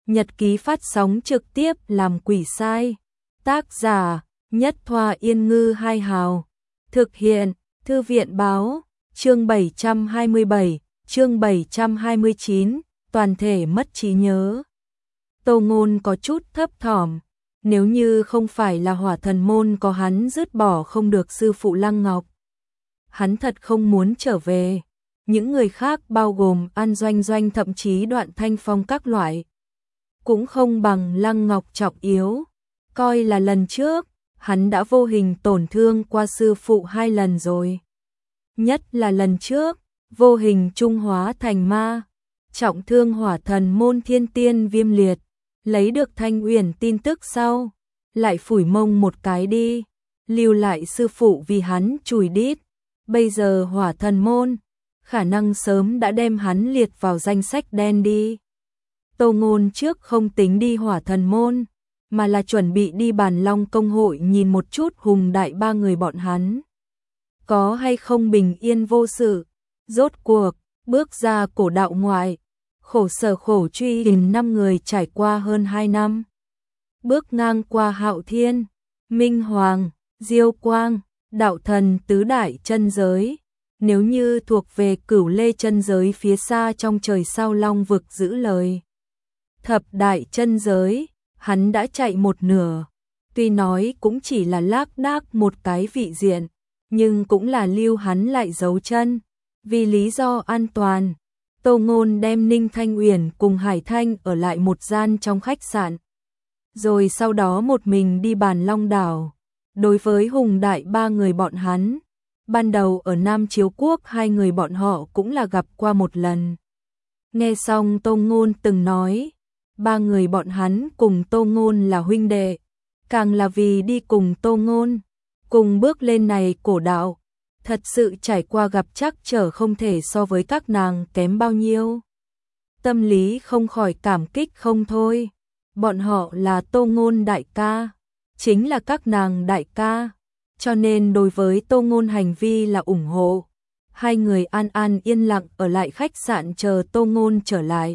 Nhật ký phát sóng trực tiếp làm quỷ sai. Tác giả: Nhất Thoa Yên Ngư Hai Hào. Thực hiện: Thư viện báo. Chương 727, chương 729, toàn thể mất trí nhớ. Tô Ngôn có chút thấp thỏm, nếu như không phải là Hỏa Thần môn có hắn dứt bỏ không được sư phụ Lăng Ngọc, hắn thật không muốn trở về. Những người khác bao gồm An Doanh Doanh thậm chí Đoạn Thanh Phong các loại, cũng không bằng Lăng Ngọc trọng yếu. Coi là lần trước, hắn đã vô hình tổn thương qua sư phụ 2 lần rồi. Nhất là lần trước, vô hình trung hóa thành ma, trọng thương Hỏa Thần môn Thiên Tiên Viêm Liệt, lấy được Thanh Uyển tin tức sau, lại phủi mông một cái đi, lưu lại sư phụ vì hắn chùi đít. Bây giờ Hỏa Thần môn khả năng sớm đã đem hắn liệt vào danh sách đen đi. Tô Ngôn trước không tính đi Hỏa Thần môn, mà là chuẩn bị đi Bàn Long công hội nhìn một chút Hùng Đại ba người bọn hắn có hay không bình yên vô sự. Rốt cuộc, bước ra cổ đạo ngoại, khổ sở khổ truy tìm 5 người trải qua hơn 2 năm. Bước ngang qua Hạo Thiên, Minh Hoàng, Diêu Quang, đạo thần tứ đại chân giới. Nếu như thuộc về Cửu Lê chân giới phía xa trong trời sao Long vực giữ lời, thập đại chân giới, hắn đã chạy một nửa. Tuy nói cũng chỉ là lác đác một cái vị diện, nhưng cũng là lưu hắn lại dấu chân. Vì lý do an toàn, Tô Ngôn đem Ninh Thanh Uyển cùng Hải Thanh ở lại một gian trong khách sạn, rồi sau đó một mình đi Bàn Long đảo. Đối với Hùng Đại ba người bọn hắn, ban đầu ở Nam Chiếu Quốc 2 người bọn họ cũng là gặp qua một lần. Nghe xong Tô Ngôn từng nói, 3 người bọn hắn cùng Tô Ngôn là huynh đệ, càng là vì đi cùng Tô Ngôn, cùng bước lên này cổ đạo, thật sự trải qua gặp trắc trở không thể so với các nàng kém bao nhiêu. Tâm lý không khỏi cảm kích không thôi. Bọn họ là Tô Ngôn đại ca, chính là các nàng đại ca, cho nên đối với Tô Ngôn hành vi là ủng hộ. 2 người an an yên lặng ở lại khách sạn chờ Tô Ngôn trở lại.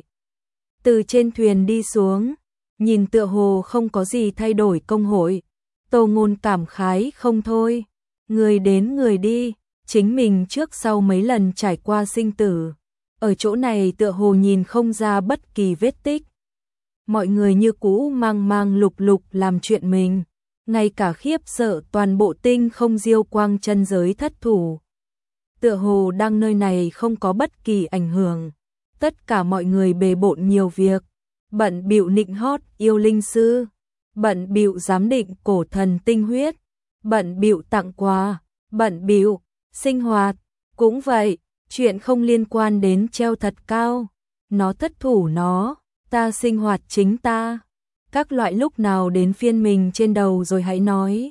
Từ trên thuyền đi xuống, nhìn tựa hồ không có gì thay đổi công hội, Tô Ngôn cảm khái không thôi. Người đến người đi, chính mình trước sau mấy lần trải qua sinh tử, ở chỗ này tựa hồ nhìn không ra bất kỳ vết tích. Mọi người như cũ mang mang lục lục làm chuyện mình, ngay cả khiếp sợ toàn bộ tinh không Diêu Quang chân giới thất thủ, tựa hồ đang nơi này không có bất kỳ ảnh hưởng. Tất cả mọi người bề bộn nhiều việc, bận bịu nịnh hót yêu linh sư, bận bịu giám định cổ thần tinh huyết, bận bịu tặng quà, bận bịu sinh hoạt. Cũng vậy, chuyện không liên quan đến treo thật cao, nó thất thủ nó, ta sinh hoạt chính ta. Các loại lúc nào đến phiên mình trên đầu rồi hãy nói.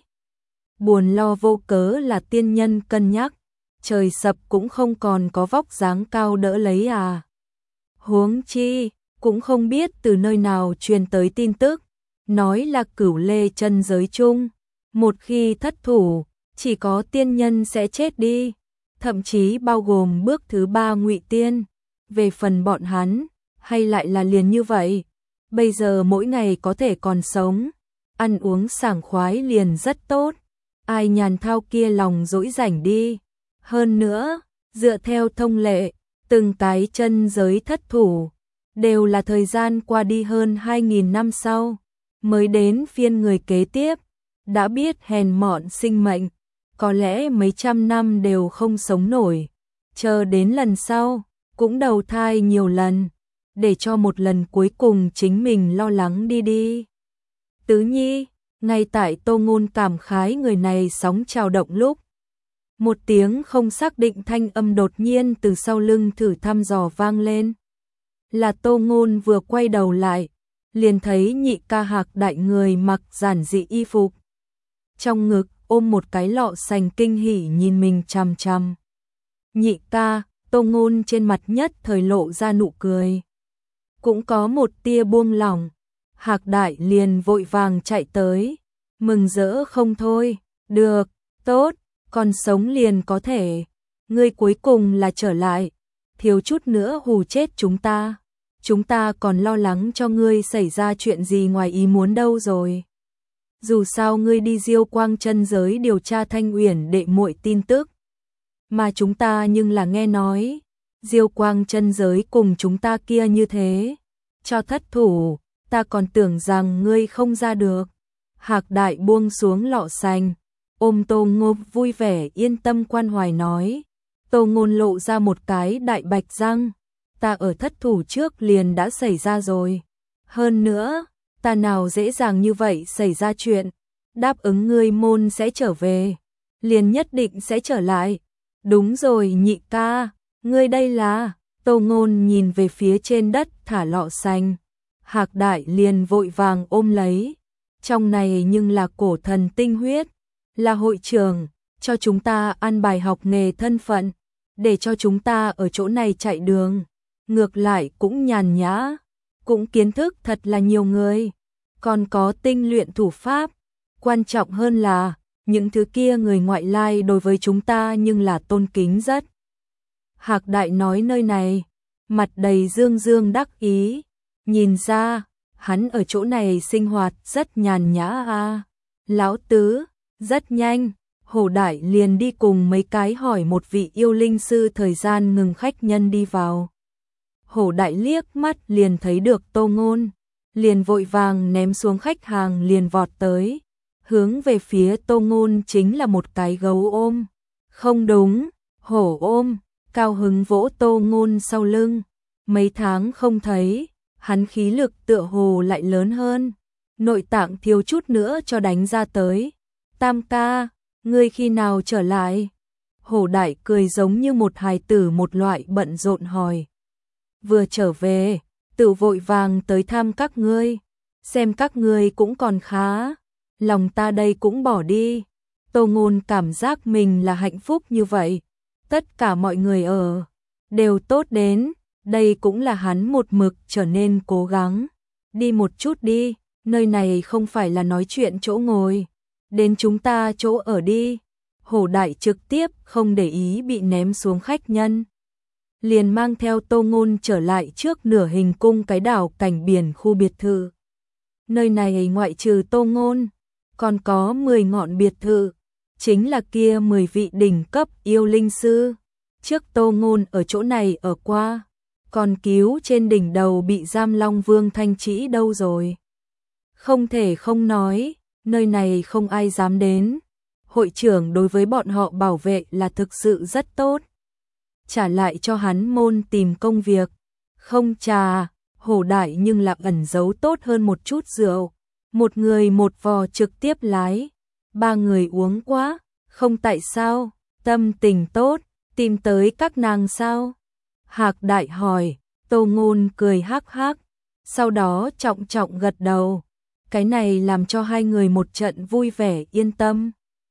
Buồn lo vô cớ là tiên nhân cân nhắc, trời sập cũng không còn có vóc dáng cao đỡ lấy à. Huống chi, cũng không biết từ nơi nào truyền tới tin tức, nói là Cửu Lê chân giới chung, một khi thất thủ, chỉ có tiên nhân sẽ chết đi, thậm chí bao gồm bước thứ 3 Ngụy Tiên. Về phần bọn hắn, hay lại là liền như vậy, bây giờ mỗi ngày có thể còn sống, ăn uống sảng khoái liền rất tốt, ai nhàn thao kia lòng dỗi rảnh đi. Hơn nữa, dựa theo thông lệ, từng cái chân giới thất thủ, đều là thời gian qua đi hơn 2.000 năm sau, mới đến phiên người kế tiếp. Đã biết hèn mọn sinh mệnh, có lẽ mấy trăm năm đều không sống nổi, chờ đến lần sau, cũng đầu thai nhiều lần, để cho một lần cuối cùng chính mình lo lắng đi đi. Tứ Nhi, ngay tại Tô Ngôn cảm khái người này sóng trào động lúc, một tiếng không xác định thanh âm đột nhiên từ sau lưng thử thăm dò vang lên. Là Tô Ngôn vừa quay đầu lại, liền thấy Nhị ca Hạc Đại người mặc giản dị y phục, trong ngực ôm một cái lọ sành kinh hỉ nhìn mình chằm chằm. Nhị ca, Tô Ngôn trên mặt nhất thời lộ ra nụ cười, cũng có một tia buông lỏng. Hạc Đại liền vội vàng chạy tới, mừng rỡ không thôi. Được, tốt, còn sống liền có thể, ngươi cuối cùng là trở lại, thiếu chút nữa hù chết chúng ta. chúng ta còn lo lắng cho ngươi xảy ra chuyện gì ngoài ý muốn đâu rồi. Dù sao ngươi đi Diêu Quang chân giới điều tra Thanh Uyển đệ muội tin tức, mà chúng ta nhưng là nghe nói, Diêu Quang chân giới cùng chúng ta kia như thế, cho thất thủ, ta còn tưởng rằng ngươi không ra được. Hạc Đại buông xuống lọ sành, ôm Tô Ngôn vui vẻ yên tâm quan hoài nói. Tô Ngôn lộ ra một cái đại bạch răng, ta ở thất thủ trước liền đã xảy ra rồi. Hơn nữa, ta nào dễ dàng như vậy xảy ra chuyện, đáp ứng ngươi môn sẽ trở về, liền nhất định sẽ trở lại. Đúng rồi nhị ca, ngươi đây là, Tô Ngôn nhìn về phía trên đất thả lọ sành, Hạc Đại liền vội vàng ôm lấy, trong này nhưng là cổ thần tinh huyết, là hội trưởng, cho chúng ta ăn bài học nghề thân phận, để cho chúng ta ở chỗ này chạy đường, ngược lại cũng nhàn nhã, cũng kiến thức thật là nhiều người, còn có tinh luyện thủ pháp, quan trọng hơn là, những thứ kia người ngoại lai đối với chúng ta nhưng là tôn kính rất. Hạc Đại nói nơi này, mặt đầy dương dương đắc ý, nhìn ra, hắn ở chỗ này sinh hoạt rất nhàn nhã a. Lão tứ, rất nhanh, Hổ Đại liền đi cùng mấy cái hỏi một vị yêu linh sư thời gian ngừng khách nhân đi vào. Hổ Đại liếc mắt liền thấy được Tô Ngôn, liền vội vàng ném xuống khách hàng liền vọt tới, hướng về phía Tô Ngôn chính là một cái gấu ôm. Không đúng, hổ ôm, cao hứng vỗ Tô Ngôn sau lưng, mấy tháng không thấy, hắn khí lực tựa hồ lại lớn hơn, nội tạng thiếu chút nữa cho đánh ra tới. Tam ca, ngươi khi nào trở lại? Hổ Đại cười giống như một hài tử một loại bận rộn hỏi. Vừa trở về, tự vội vàng tới thăm các ngươi, xem các ngươi cũng còn khá, lòng ta đây cũng bỏ đi. Tô Ngôn cảm giác mình là hạnh phúc như vậy, tất cả mọi người ở, đều tốt đến, đây cũng là hắn một mực trở nên cố gắng. Đi một chút đi, nơi này không phải là nói chuyện chỗ ngồi, đến chúng ta chỗ ở đi. Hổ Đại trực tiếp không để ý bị ném xuống khách nhân, liền mang theo Tô Ngôn trở lại trước nửa hình cung cái đảo cảnh biển khu biệt thự. Nơi này ngoại trừ Tô Ngôn, còn có 10 ngọn biệt thự, chính là kia 10 vị đỉnh cấp yêu linh sư. Trước Tô Ngôn ở chỗ này ở qua, còn cứu trên đỉnh đầu bị giam Long Vương Thanh Trĩ đâu rồi. Không thể không nói, nơi này không ai dám đến. Hội trưởng đối với bọn họ bảo vệ là thực sự rất tốt. Trả lại cho hắn môn tìm công việc. Không trà, Hổ Đại nhưng là ẩn giấu tốt hơn một chút rượu. Một người một vò trực tiếp lái. 3 người uống quá, không tại sao, tâm tình tốt, tìm tới các nàng sao? Hạc Đại hỏi, Tô Ngôn cười hắc hắc, sau đó trọng trọng gật đầu. Cái này làm cho hai người một trận vui vẻ yên tâm.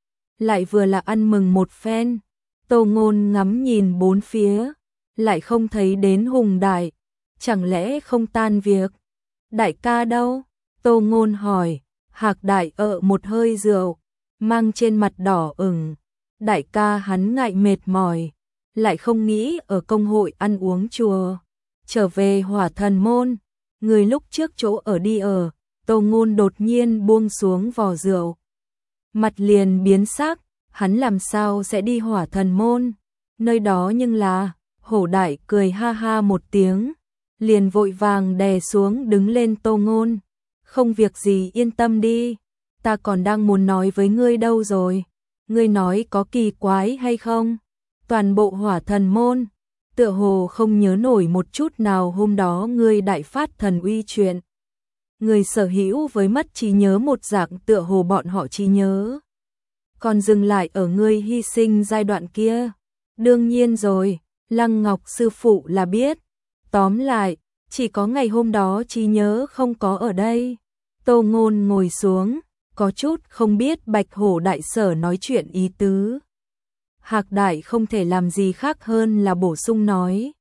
Lại vừa là ăn mừng một phen, Tô Ngôn ngắm nhìn bốn phía, lại không thấy đến Hùng Đại, chẳng lẽ không tan việc? Đại ca đâu? Tô Ngôn hỏi. Hạc Đại một hơi rượu, mang trên mặt đỏ ửng. Đại ca hắn ngại mệt mỏi, lại không nghĩ ở công hội ăn uống chùa. Trở về Hỏa Thần môn, người lúc trước chỗ ở đi ở, Tô Ngôn đột nhiên buông xuống vò rượu. Mặt liền biến sắc, hắn làm sao sẽ đi Hỏa Thần môn? Nơi đó nhưng là, Hổ Đại cười ha ha một tiếng, liền vội vàng đè xuống đứng lên Tô Ngôn. Không việc gì yên tâm đi, ta còn đang muốn nói với ngươi đâu rồi. Ngươi nói có kỳ quái hay không? Toàn bộ Hỏa Thần môn, tựa hồ không nhớ nổi một chút nào hôm đó ngươi đại phát thần uy chuyện. Người sở hữu với mất trí nhớ một dạng tựa hồ bọn họ trí nhớ. Còn dừng lại ở ngươi hy sinh giai đoạn kia. Đương nhiên rồi, Lăng Ngọc sư phụ là biết. Tóm lại, chỉ có ngày hôm đó trí nhớ không có ở đây. Tô Ngôn ngồi xuống, có chút không biết Bạch Hổ Đại sở nói chuyện ý tứ. Hạc Đại không thể làm gì khác hơn là bổ sung nói.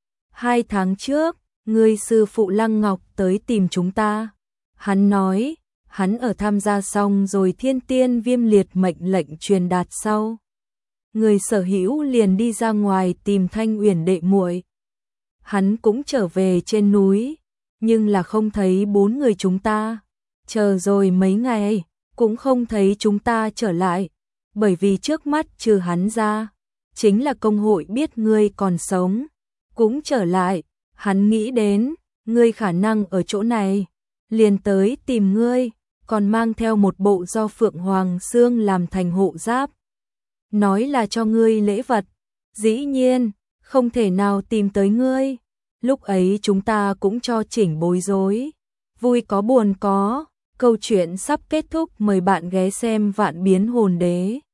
2 tháng trước, ngươi sư phụ Lăng Ngọc tới tìm chúng ta. Hắn nói, hắn ở tham gia xong rồi Thiên Tiên Viêm Liệt mệnh lệnh truyền đạt sau. Người sở hữu liền đi ra ngoài tìm Thanh Uyển đệ muội. hắn cũng trở về trên núi, nhưng là không thấy bốn người chúng ta. Chờ rồi mấy ngày, cũng không thấy chúng ta trở lại, bởi vì trước mắt trừ hắn ra, chính là công hội biết ngươi còn sống, cũng trở lại, hắn nghĩ đến, ngươi khả năng ở chỗ này, liền tới tìm ngươi, còn mang theo một bộ do Phượng Hoàng Xương làm thành hộ giáp. Nói là cho ngươi lễ vật, dĩ nhiên, không thể nào tìm tới ngươi. Lúc ấy chúng ta cũng cho chỉnh bối rối, vui có buồn có, câu chuyện sắp kết thúc, mời bạn ghé xem Vạn Biến Hồn Đế.